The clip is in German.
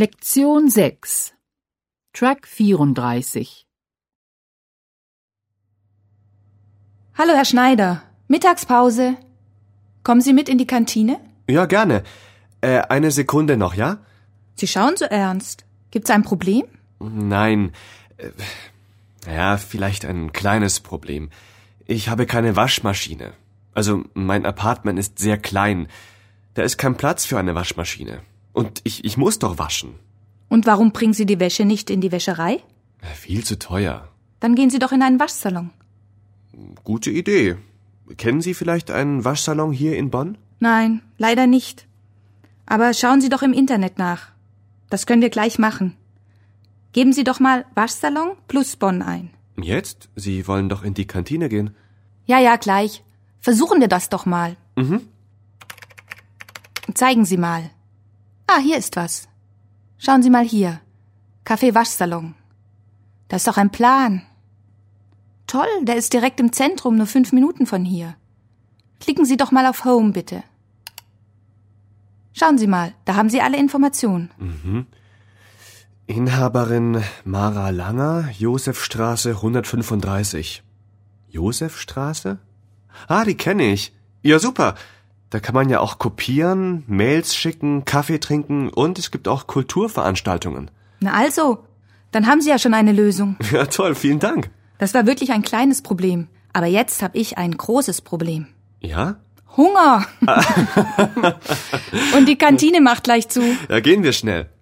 Lektion 6 Track 34 Hallo, Herr Schneider. Mittagspause. Kommen Sie mit in die Kantine? Ja, gerne. Eine Sekunde noch, ja? Sie schauen so ernst. Gibt's ein Problem? Nein. Ja, vielleicht ein kleines Problem. Ich habe keine Waschmaschine. Also, mein Apartment ist sehr klein. Da ist kein Platz für eine Waschmaschine. Und ich muss doch waschen. Und warum bringen Sie die Wäsche nicht in die Wäscherei? Viel zu teuer. Dann gehen Sie doch in einen Waschsalon. Gute Idee. Kennen Sie vielleicht einen Waschsalon hier in Bonn? Nein, leider nicht. Aber schauen Sie doch im Internet nach. Das können wir gleich machen. Geben Sie doch mal Waschsalon plus Bonn ein. Jetzt? Sie wollen doch in die Kantine gehen. Ja, gleich. Versuchen wir das doch mal. Zeigen Sie mal. Hier ist was. Schauen Sie mal hier. Café Waschsalon. Das ist doch ein Plan. Toll, der ist direkt im Zentrum, nur 5 Minuten von hier. Klicken Sie doch mal auf Home, bitte. Schauen Sie mal, da haben Sie alle Informationen. Inhaberin Mara Langer, Josefstraße 135. Josefstraße? Die kenne ich. Ja, super. Da kann man ja auch kopieren, Mails schicken, Kaffee trinken und es gibt auch Kulturveranstaltungen. Na also, dann haben Sie ja schon eine Lösung. Ja, toll, vielen Dank. Das war wirklich ein kleines Problem. Aber jetzt habe ich ein großes Problem. Ja? Hunger. Und die Kantine macht gleich zu. Da gehen wir schnell.